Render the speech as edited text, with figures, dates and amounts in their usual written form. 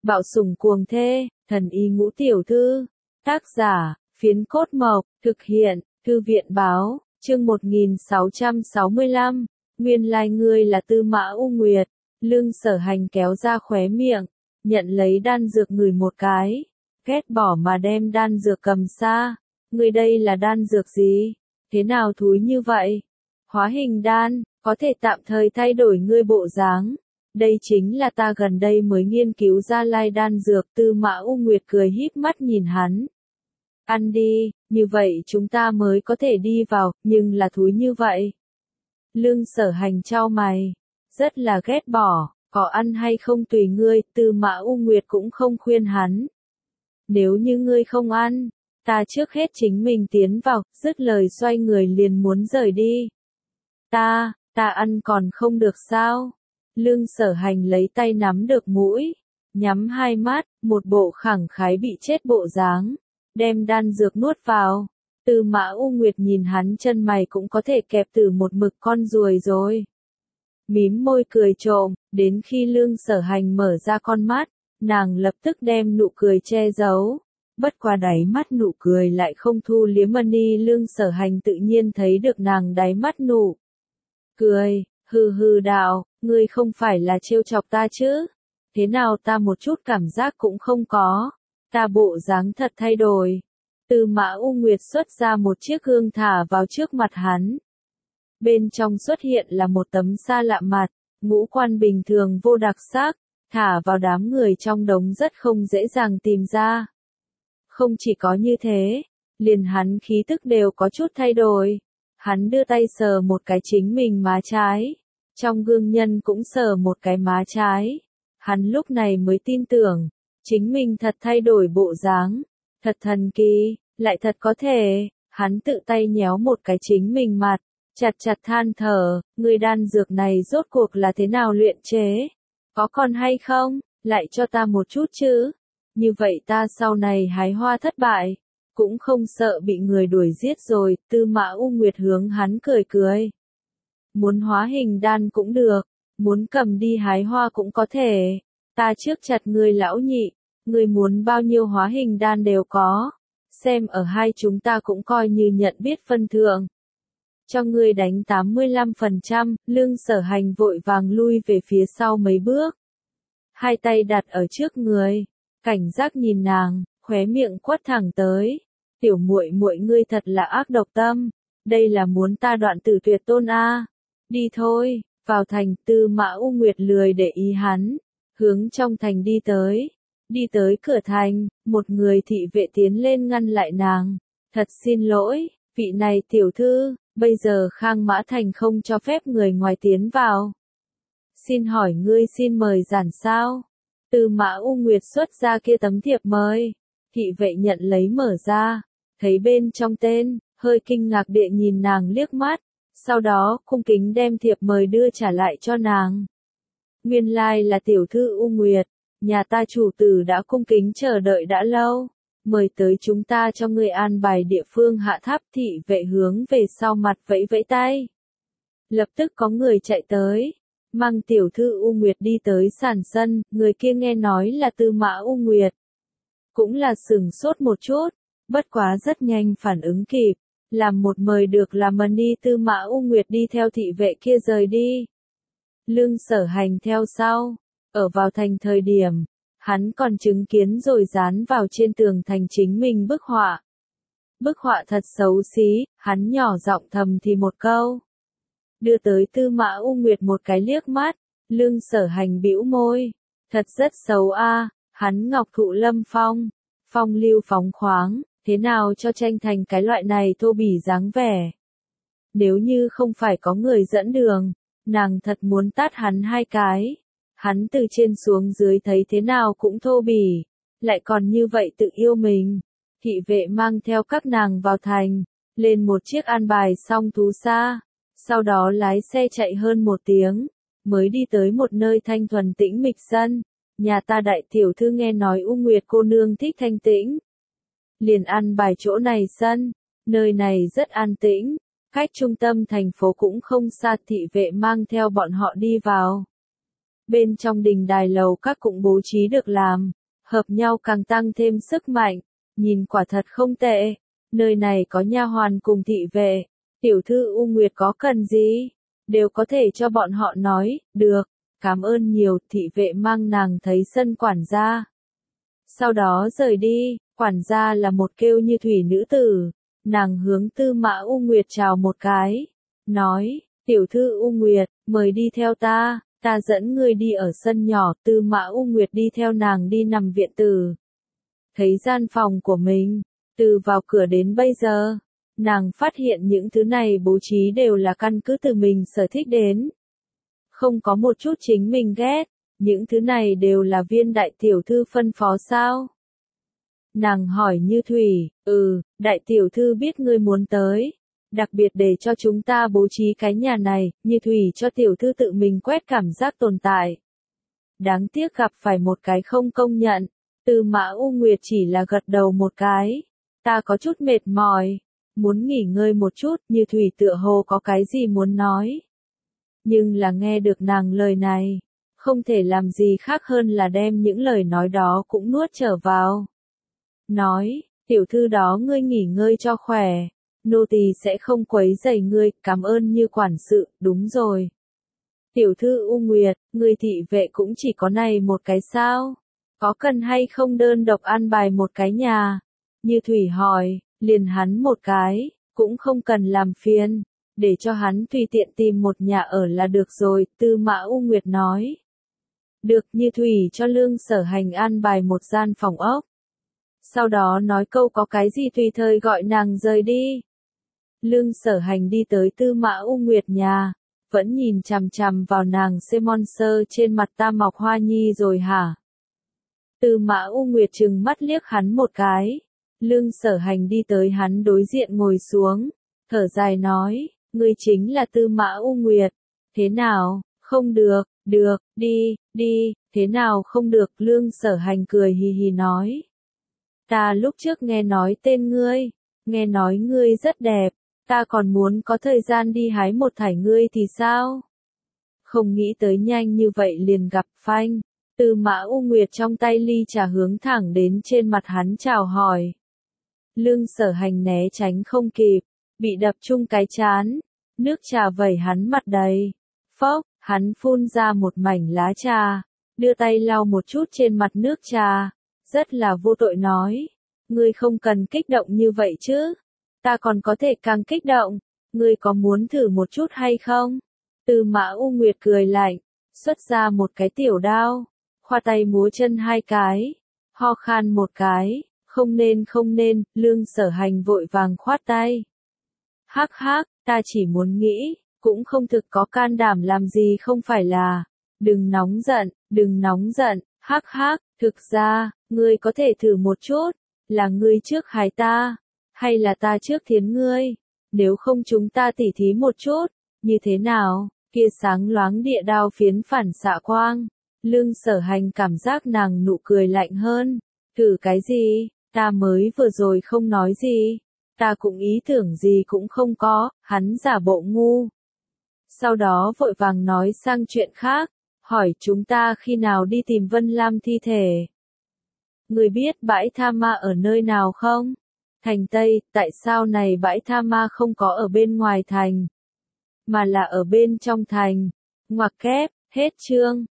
Bạo sủng cuồng thê, thần y ngũ tiểu thư. Tác giả, Phiến Cốt Mộc, thực hiện, Thư viện báo, chương 1665. Nguyên lai ngươi là Tư Mã U Nguyệt. Lương Sở Hành kéo ra khóe miệng, nhận lấy đan dược ngửi một cái, ghét bỏ mà đem đan dược cầm xa. Ngươi đây là đan dược gì? Thế nào thúi như vậy? Hóa hình đan, có thể tạm thời thay đổi ngươi bộ dáng. Đây chính là ta gần đây mới nghiên cứu ra lai đan dược. Tư Mã U Nguyệt cười híp mắt nhìn hắn. Ăn đi, như vậy chúng ta mới có thể đi vào, nhưng là thúi như vậy. Lương Sở Hành chau mày, rất là ghét bỏ, có ăn hay không tùy ngươi. Tư Mã U Nguyệt cũng không khuyên hắn. Nếu như ngươi không ăn, ta trước hết chính mình tiến vào. Dứt lời xoay người liền muốn rời đi. Ta ăn còn không được sao? Lương Sở Hành lấy tay nắm được mũi, nhắm hai mắt, một bộ khẳng khái bị chết bộ dáng, đem đan dược nuốt vào. Tư Mã U Nguyệt nhìn hắn chân mày cũng có thể kẹp từ một mực con ruồi rồi. Mím môi cười trộm, đến khi Lương Sở Hành mở ra con mắt, nàng lập tức đem nụ cười che giấu. Bất qua đáy mắt nụ cười lại không thu liếm ni. Lương Sở Hành tự nhiên thấy được nàng đáy mắt nụ cười, hừ hừ đạo, ngươi không phải là trêu chọc ta chứ? Thế nào ta một chút cảm giác cũng không có, ta bộ dáng thật thay đổi. Tư Mã U Nguyệt xuất ra một chiếc gương thả vào trước mặt hắn. Bên trong xuất hiện là một tấm xa lạ mặt, ngũ quan bình thường vô đặc sắc, thả vào đám người trong đống rất không dễ dàng tìm ra. Không chỉ có như thế, liền hắn khí tức đều có chút thay đổi. Hắn đưa tay sờ một cái chính mình má trái, trong gương nhân cũng sờ một cái má trái. Hắn lúc này mới tin tưởng, chính mình thật thay đổi bộ dáng, thật thần kỳ, lại thật có thể. Hắn tự tay nhéo một cái chính mình mặt, chặt chặt than thở, người đan dược này rốt cuộc là thế nào luyện chế? Có còn hay không? Lại cho ta một chút chứ? Như vậy ta sau này hái hoa thất bại, cũng không sợ bị người đuổi giết rồi. Tư Mã U Nguyệt hướng hắn cười cười. Muốn hóa hình đan cũng được, muốn cầm đi hái hoa cũng có thể. Ta trước chặt ngươi lão nhị, ngươi muốn bao nhiêu hóa hình đan đều có. Xem ở hai chúng ta cũng coi như nhận biết phân thượng. Cho ngươi đánh 85%, Lương Sở Hành vội vàng lui về phía sau mấy bước. Hai tay đặt ở trước người, cảnh giác nhìn nàng, khóe miệng quất thẳng tới. Tiểu muội muội ngươi thật là ác độc tâm, đây là muốn ta đoạn tử tuyệt tôn a. Đi thôi, vào thành. Tư Mã U Nguyệt lười để ý hắn, hướng trong thành đi tới. Đi tới cửa thành, một người thị vệ tiến lên ngăn lại nàng. Thật xin lỗi, vị này tiểu thư, bây giờ Khang Mã Thành không cho phép người ngoài tiến vào. Xin hỏi ngươi xin mời giản sao? Tư Mã U Nguyệt xuất ra kia tấm thiệp mời. Thị vệ nhận lấy mở ra, thấy bên trong tên, hơi kinh ngạc địa nhìn nàng liếc mắt, sau đó cung kính đem thiệp mời đưa trả lại cho nàng. Nguyên lai là tiểu thư U Nguyệt, nhà ta chủ tử đã cung kính chờ đợi đã lâu, mời tới chúng ta cho ngươi an bài địa phương hạ tháp. Thị vệ hướng về sau mặt vẫy vẫy tay. Lập tức có người chạy tới, mang tiểu thư U Nguyệt đi tới sàn sân. Người kia nghe nói là Tư Mã U Nguyệt, cũng là sửng sốt một chút, bất quá rất nhanh phản ứng kịp, làm một mời được làm ni. Tư Mã U Nguyệt đi theo thị vệ kia rời đi. Lương Sở Hành theo sau, ở vào thành thời điểm, hắn còn chứng kiến rồi dán vào trên tường thành chính mình bức họa. Bức họa thật xấu xí, hắn nhỏ giọng thầm thì một câu. Đưa tới Tư Mã U Nguyệt một cái liếc mắt. Lương Sở Hành bĩu môi, thật rất xấu a. Hắn ngọc thụ lâm phong, phong lưu phóng khoáng, thế nào cho tranh thành cái loại này thô bỉ dáng vẻ. Nếu như không phải có người dẫn đường, nàng thật muốn tát hắn hai cái. Hắn từ trên xuống dưới thấy thế nào cũng thô bỉ, lại còn như vậy tự yêu mình. Thị vệ mang theo các nàng vào thành, lên một chiếc an bài xong thú xa, sau đó lái xe chạy hơn 1 tiếng, mới đi tới một nơi thanh thuần tĩnh mịch sân. Nhà ta đại tiểu thư nghe nói U Nguyệt cô nương thích thanh tĩnh, liền an bài chỗ này sân. Nơi này rất an tĩnh, cách trung tâm thành phố cũng không xa. Thị vệ mang theo bọn họ đi vào. Bên trong đình đài lầu các cũng bố trí được làm, hợp nhau càng tăng thêm sức mạnh, nhìn quả thật không tệ. Nơi này có nha hoàn cùng thị vệ, tiểu thư U Nguyệt có cần gì, đều có thể cho bọn họ nói, được, cảm ơn nhiều, thị vệ mang nàng thấy sân quản gia. Sau đó rời đi, quản gia là một kêu như thủy nữ tử, nàng hướng Tư Mã U Nguyệt chào một cái, nói, tiểu thư U Nguyệt, mời đi theo ta dẫn ngươi đi ở sân nhỏ. Tư Mã U Nguyệt đi theo nàng đi nằm viện tử. Thấy gian phòng của mình, từ vào cửa đến bây giờ, nàng phát hiện những thứ này bố trí đều là căn cứ từ mình sở thích đến. Không có một chút chính mình ghét, những thứ này đều là Viên đại tiểu thư phân phó sao? Nàng hỏi Như Thủy, đại tiểu thư biết ngươi muốn tới, đặc biệt để cho chúng ta bố trí cái nhà này, Như Thủy cho tiểu thư tự mình quét cảm giác tồn tại. Đáng tiếc gặp phải một cái không công nhận, Tư Mã U Nguyệt chỉ là gật đầu một cái, ta có chút mệt mỏi, muốn nghỉ ngơi một chút. Như Thủy tựa hồ có cái gì muốn nói. Nhưng là nghe được nàng lời này, không thể làm gì khác hơn là đem những lời nói đó cũng nuốt trở vào. Nói, tiểu thư đó ngươi nghỉ ngơi cho khỏe, nô tỳ sẽ không quấy rầy ngươi, cảm ơn Như quản sự, đúng rồi. Tiểu thư U Nguyệt, ngươi thị vệ cũng chỉ có này một cái sao? Có cần hay không đơn độc an bài một cái nhà? Như Thủy hỏi, liền hắn một cái, cũng không cần làm phiền, để cho hắn tùy tiện tìm một nhà ở là được rồi. Tư Mã U Nguyệt nói. Được. Như Thủy cho Lương Sở Hành an bài một gian phòng ốc. Sau đó nói câu có cái gì tùy thời gọi nàng rời đi. Lương Sở Hành đi tới Tư Mã U Nguyệt nhà, vẫn nhìn chằm chằm vào nàng Monster trên mặt ta mọc hoa nhi rồi hả? Tư Mã U Nguyệt trừng mắt liếc hắn một cái. Lương Sở Hành đi tới hắn đối diện ngồi xuống, thở dài nói, ngươi chính là Tư Mã U Nguyệt. Thế nào, không được, được, đi, thế nào không được? Lương Sở Hành cười hì hì nói. Ta lúc trước nghe nói tên ngươi, nghe nói ngươi rất đẹp, ta còn muốn có thời gian đi hái một thải ngươi thì sao? Không nghĩ tới nhanh như vậy liền gặp phanh. Tư Mã U Nguyệt trong tay ly trà hướng thẳng đến trên mặt hắn chào hỏi. Lương Sở Hành né tránh không kịp, bị đập chung cái chán, nước trà vẩy hắn mặt đầy. Phốc, hắn phun ra một mảnh lá trà, đưa tay lau một chút trên mặt nước trà, rất là vô tội nói, ngươi không cần kích động như vậy chứ, ta còn có thể càng kích động, ngươi có muốn thử một chút hay không? Tư Mã U Nguyệt cười lạnh, xuất ra một cái tiểu đao, khoa tay múa chân hai cái, ho khan một cái, không nên. Lương Sở Hành vội vàng khoát tay. Hắc hắc, ta chỉ muốn nghĩ, cũng không thực có can đảm làm gì không phải là. Đừng nóng giận, hắc hắc, thực ra, ngươi có thể thử một chút, là ngươi trước hái ta, hay là ta trước thiến ngươi, nếu không chúng ta tỉ thí một chút, như thế nào? Kia sáng loáng địa đao phiến phản xạ quang, Lương Sở Hành cảm giác nàng nụ cười lạnh hơn, thử cái gì, ta mới vừa rồi không nói gì, ta cũng ý tưởng gì cũng không có, hắn giả bộ ngu. Sau đó vội vàng nói sang chuyện khác, hỏi chúng ta khi nào đi tìm Vân Lam thi thể. Người biết bãi tha ma ở nơi nào không? Thành Tây. Tại sao này bãi tha ma không có ở bên ngoài thành, mà là ở bên trong thành? Ngoặc kép, hết chương.